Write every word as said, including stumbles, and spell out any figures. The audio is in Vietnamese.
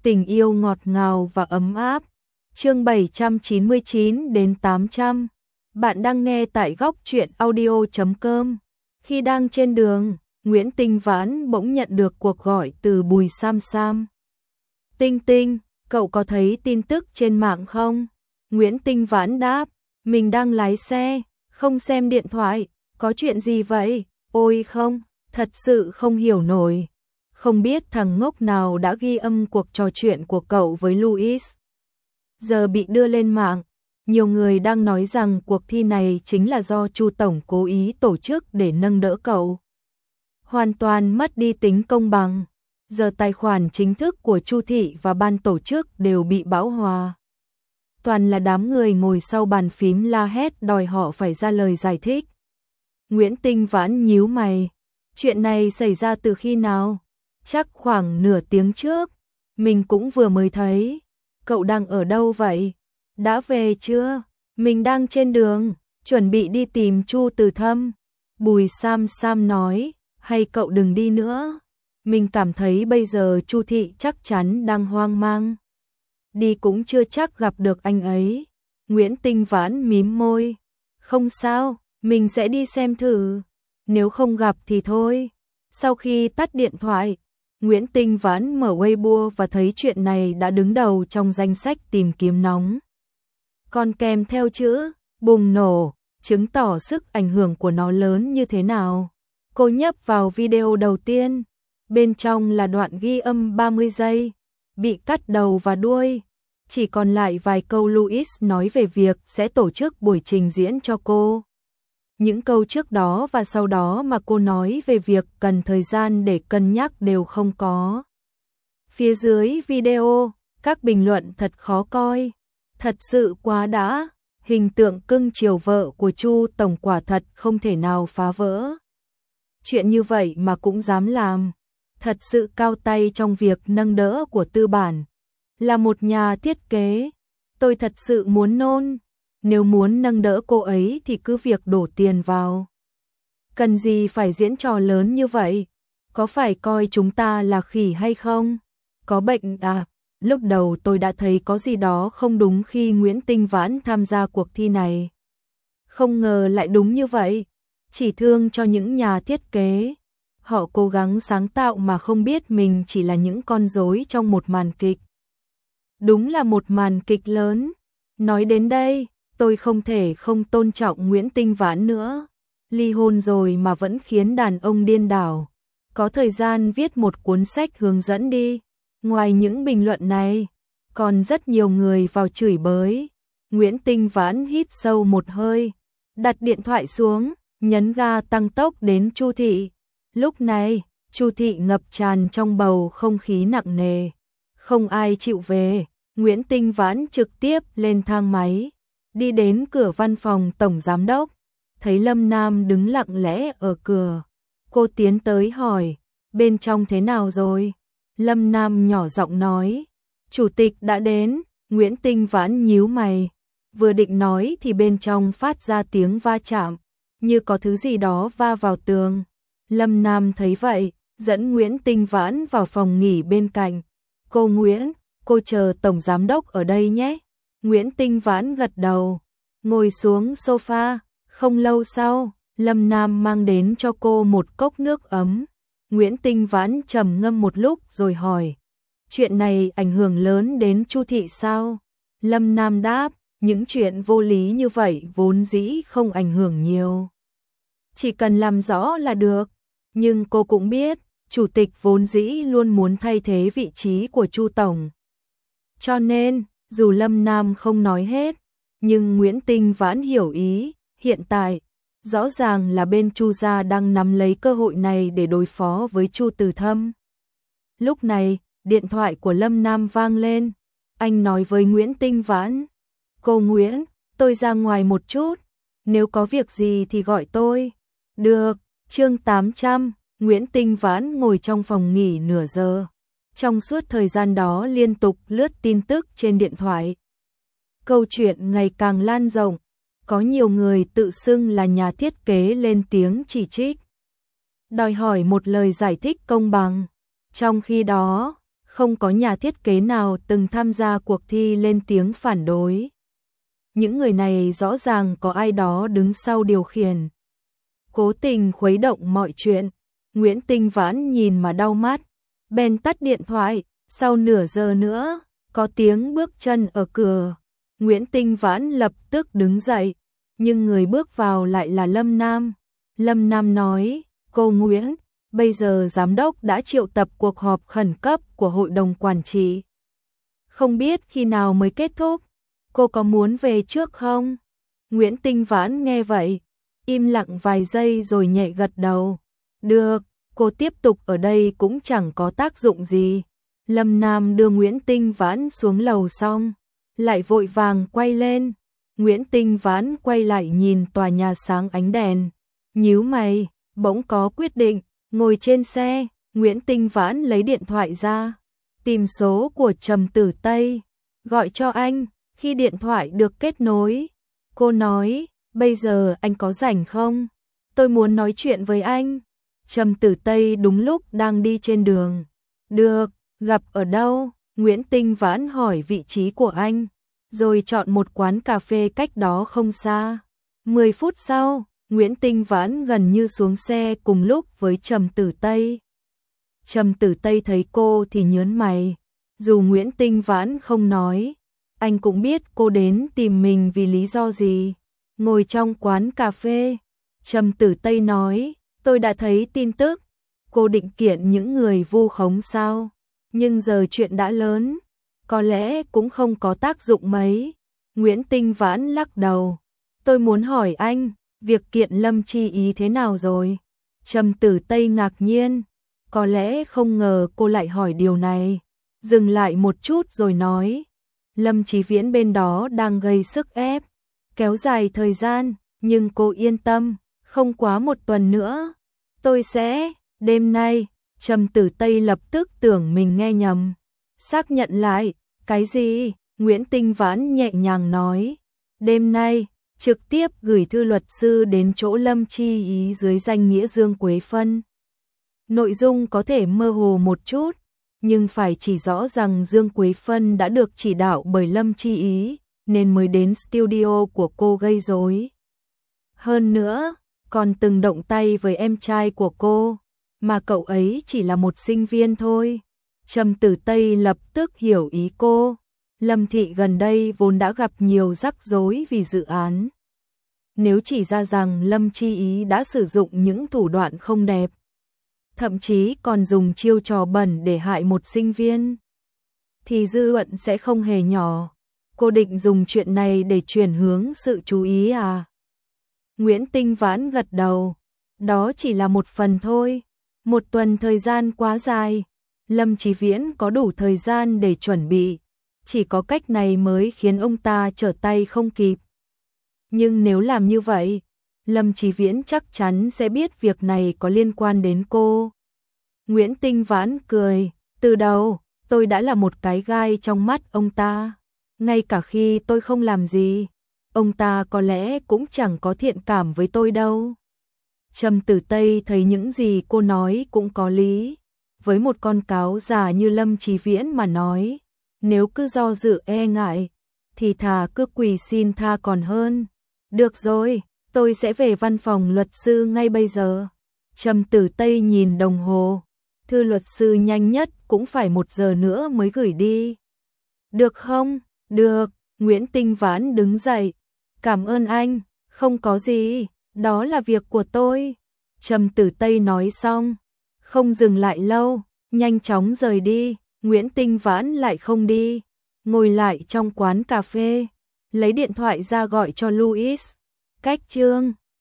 Tình yêu ngọt ngào và ấm áp. Chương bảy trăm chín mươi chín đến tám trăm. Bạn đang nghe tại góc truyện audio chấm com. Khi đang trên đường, Nguyễn Tinh Vãn bỗng nhận được cuộc gọi từ Bùi Sam Sam. Tinh Tinh, cậu có thấy tin tức trên mạng không? Nguyễn Tinh Vãn đáp, mình đang lái xe, không xem điện thoại, có chuyện gì vậy? Ôi không, thật sự không hiểu nổi. Không biết thằng ngốc nào đã ghi âm cuộc trò chuyện của cậu với Louis. Giờ bị đưa lên mạng, nhiều người đang nói rằng cuộc thi này chính là do Chu Tổng cố ý tổ chức để nâng đỡ cậu. Hoàn toàn mất đi tính công bằng. Giờ tài khoản chính thức của Chu Thị và ban tổ chức đều bị bão hòa. Toàn là đám người ngồi sau bàn phím la hét đòi họ phải ra lời giải thích. Nguyễn Tinh Vãn nhíu mày. Chuyện này xảy ra từ khi nào? Chắc khoảng nửa tiếng trước. Mình cũng vừa mới thấy. Cậu đang ở đâu vậy? Đã về chưa? Mình đang trên đường, chuẩn bị đi tìm Chu Từ Thâm. Bùi Sam Sam nói, hay cậu đừng đi nữa. Mình cảm thấy bây giờ Chu Thị chắc chắn đang hoang mang. Đi cũng chưa chắc gặp được anh ấy. Nguyễn Tinh Vãn mím môi. Không sao, mình sẽ đi xem thử. Nếu không gặp thì thôi. Sau khi tắt điện thoại, Nguyễn Tinh Vãn mở Weibo và thấy chuyện này đã đứng đầu trong danh sách tìm kiếm nóng. Còn kèm theo chữ bùng nổ, chứng tỏ sức ảnh hưởng của nó lớn như thế nào. Cô nhấp vào video đầu tiên. Bên trong là đoạn ghi âm ba mươi giây, bị cắt đầu và đuôi. Chỉ còn lại vài câu Louis nói về việc sẽ tổ chức buổi trình diễn cho cô. Những câu trước đó và sau đó mà cô nói về việc cần thời gian để cân nhắc đều không có. Phía dưới video, các bình luận thật khó coi. Thật sự quá đã, hình tượng cưng chiều vợ của Chu Tổng quả thật không thể nào phá vỡ. Chuyện như vậy mà cũng dám làm. Thật sự cao tay trong việc nâng đỡ của tư bản. Là một nhà thiết kế, tôi thật sự muốn nôn. Nếu muốn nâng đỡ cô ấy thì cứ việc đổ tiền vào. Cần gì phải diễn trò lớn như vậy? Có phải coi chúng ta là khỉ hay không? Có bệnh à? Lúc đầu tôi đã thấy có gì đó không đúng khi Nguyễn Tinh Vãn tham gia cuộc thi này. Không ngờ lại đúng như vậy. Chỉ thương cho những nhà thiết kế. Họ cố gắng sáng tạo mà không biết mình chỉ là những con rối trong một màn kịch. Đúng là một màn kịch lớn. Nói đến đây, tôi không thể không tôn trọng Nguyễn Tinh Vãn nữa. Ly hôn rồi mà vẫn khiến đàn ông điên đảo. Có thời gian viết một cuốn sách hướng dẫn đi. Ngoài những bình luận này, còn rất nhiều người vào chửi bới. Nguyễn Tinh Vãn hít sâu một hơi, đặt điện thoại xuống, nhấn ga tăng tốc đến Chu Thị. Lúc này, Chu Thị ngập tràn trong bầu không khí nặng nề. Không ai chịu về. Nguyễn Tinh Vãn trực tiếp lên thang máy, đi đến cửa văn phòng tổng giám đốc, thấy Lâm Nam đứng lặng lẽ ở cửa. Cô tiến tới hỏi, bên trong thế nào rồi? Lâm Nam nhỏ giọng nói, chủ tịch đã đến. Nguyễn Tinh Vãn nhíu mày, vừa định nói thì bên trong phát ra tiếng va chạm, như có thứ gì đó va vào tường. Lâm Nam thấy vậy, dẫn Nguyễn Tinh Vãn vào phòng nghỉ bên cạnh. Cô Nguyễn, cô chờ tổng giám đốc ở đây nhé. Nguyễn Tinh Vãn gật đầu, ngồi xuống sofa. Không lâu sau, Lâm Nam mang đến cho cô một cốc nước ấm. Nguyễn Tinh Vãn trầm ngâm một lúc rồi hỏi, chuyện này ảnh hưởng lớn đến Chu Thị sao? Lâm Nam đáp, những chuyện vô lý như vậy vốn dĩ không ảnh hưởng nhiều. Chỉ cần làm rõ là được. Nhưng cô cũng biết, chủ tịch vốn dĩ luôn muốn thay thế vị trí của Chu Tổng. Cho nên, dù Lâm Nam không nói hết, nhưng Nguyễn Tinh Vãn hiểu ý. Hiện tại, rõ ràng là bên Chu gia đang nắm lấy cơ hội này để đối phó với Chu Từ Thâm. Lúc này, điện thoại của Lâm Nam vang lên. Anh nói với Nguyễn Tinh Vãn, cô Nguyễn, tôi ra ngoài một chút. Nếu có việc gì thì gọi tôi. Được. Chương tám trăm, Nguyễn Tinh Vãn ngồi trong phòng nghỉ nửa giờ. Trong suốt thời gian đó liên tục lướt tin tức trên điện thoại. Câu chuyện ngày càng lan rộng. Có nhiều người tự xưng là nhà thiết kế lên tiếng chỉ trích. Đòi hỏi một lời giải thích công bằng. Trong khi đó, không có nhà thiết kế nào từng tham gia cuộc thi lên tiếng phản đối. Những người này rõ ràng có ai đó đứng sau điều khiển, cố tình khuấy động mọi chuyện. Nguyễn Tinh Vãn nhìn mà đau mắt, bèn tắt điện thoại. Sau nửa giờ nữa, có tiếng bước chân ở cửa. Nguyễn Tinh Vãn lập tức đứng dậy, nhưng người bước vào lại là Lâm Nam. Lâm Nam nói, cô Nguyễn, bây giờ giám đốc đã triệu tập cuộc họp khẩn cấp của hội đồng quản trị. Không biết khi nào mới kết thúc, cô có muốn về trước không? Nguyễn Tinh Vãn nghe vậy, im lặng vài giây rồi nhẹ gật đầu. Được, cô tiếp tục ở đây cũng chẳng có tác dụng gì. Lâm Nam đưa Nguyễn Tinh Vãn xuống lầu xong, lại vội vàng quay lên. Nguyễn Tinh Vãn quay lại nhìn tòa nhà sáng ánh đèn, nhíu mày, bỗng có quyết định. Ngồi trên xe, Nguyễn Tinh Vãn lấy điện thoại ra, tìm số của Trầm Tử Tây, gọi cho anh. Khi điện thoại được kết nối, cô nói, bây giờ anh có rảnh không? Tôi muốn nói chuyện với anh. Trầm Tử Tây đúng lúc đang đi trên đường. Được, gặp ở đâu? Nguyễn Tinh Vãn hỏi vị trí của anh, rồi chọn một quán cà phê cách đó không xa. Mười phút sau, Nguyễn Tinh Vãn gần như xuống xe cùng lúc với Trầm Tử Tây. Trầm Tử Tây thấy cô thì nhớn mày, dù Nguyễn Tinh Vãn không nói, anh cũng biết cô đến tìm mình vì lý do gì. Ngồi trong quán cà phê, Trầm Tử Tây nói, tôi đã thấy tin tức, cô định kiện những người vu khống sao? Nhưng giờ chuyện đã lớn, có lẽ cũng không có tác dụng mấy. Nguyễn Tinh Vãn lắc đầu, tôi muốn hỏi anh, việc kiện Lâm Chi Ý thế nào rồi? Trầm Tử Tây ngạc nhiên, có lẽ không ngờ cô lại hỏi điều này. Dừng lại một chút rồi nói, Lâm Chí Viễn bên đó đang gây sức ép, kéo dài thời gian, nhưng cô yên tâm, không quá một tuần nữa, tôi sẽ, đêm nay. Trầm Tử Tây lập tức tưởng mình nghe nhầm, xác nhận lại, cái gì? Nguyễn Tinh Vãn nhẹ nhàng nói, đêm nay, trực tiếp gửi thư luật sư đến chỗ Lâm Chi Ý dưới danh nghĩa Dương Quế Phân. Nội dung có thể mơ hồ một chút, nhưng phải chỉ rõ rằng Dương Quế Phân đã được chỉ đạo bởi Lâm Chi Ý, nên mới đến studio của cô gây rối. Hơn nữa, còn từng động tay với em trai của cô, mà cậu ấy chỉ là một sinh viên thôi. Trầm Tử Tây lập tức hiểu ý cô. Lâm Thị gần đây vốn đã gặp nhiều rắc rối vì dự án. Nếu chỉ ra rằng Lâm Chi Ý đã sử dụng những thủ đoạn không đẹp, thậm chí còn dùng chiêu trò bẩn để hại một sinh viên, thì dư luận sẽ không hề nhỏ. Cô định dùng chuyện này để chuyển hướng sự chú ý à? Nguyễn Tinh Vãn gật đầu, đó chỉ là một phần thôi. Một tuần thời gian quá dài, Lâm Chí Viễn có đủ thời gian để chuẩn bị, chỉ có cách này mới khiến ông ta trở tay không kịp. Nhưng nếu làm như vậy, Lâm Chí Viễn chắc chắn sẽ biết việc này có liên quan đến cô. Nguyễn Tinh Vãn cười, từ đầu, tôi đã là một cái gai trong mắt ông ta. Ngay cả khi tôi không làm gì, ông ta có lẽ cũng chẳng có thiện cảm với tôi đâu. Trầm Tử Tây thấy những gì cô nói cũng có lý. Với một con cáo già như Lâm Chí Viễn mà nói, nếu cứ do dự e ngại, thì thà cứ quỳ xin tha còn hơn. Được rồi, tôi sẽ về văn phòng luật sư ngay bây giờ. Trầm Tử Tây nhìn đồng hồ, thư luật sư nhanh nhất cũng phải một giờ nữa mới gửi đi. Được không? Được. Nguyễn Tinh Vãn đứng dậy. Cảm ơn anh, không có gì, đó là việc của tôi. Trầm Tử Tây nói xong, không dừng lại lâu, nhanh chóng rời đi. Nguyễn Tinh Vãn lại không đi, ngồi lại trong quán cà phê, lấy điện thoại ra gọi cho Louis. Cách chương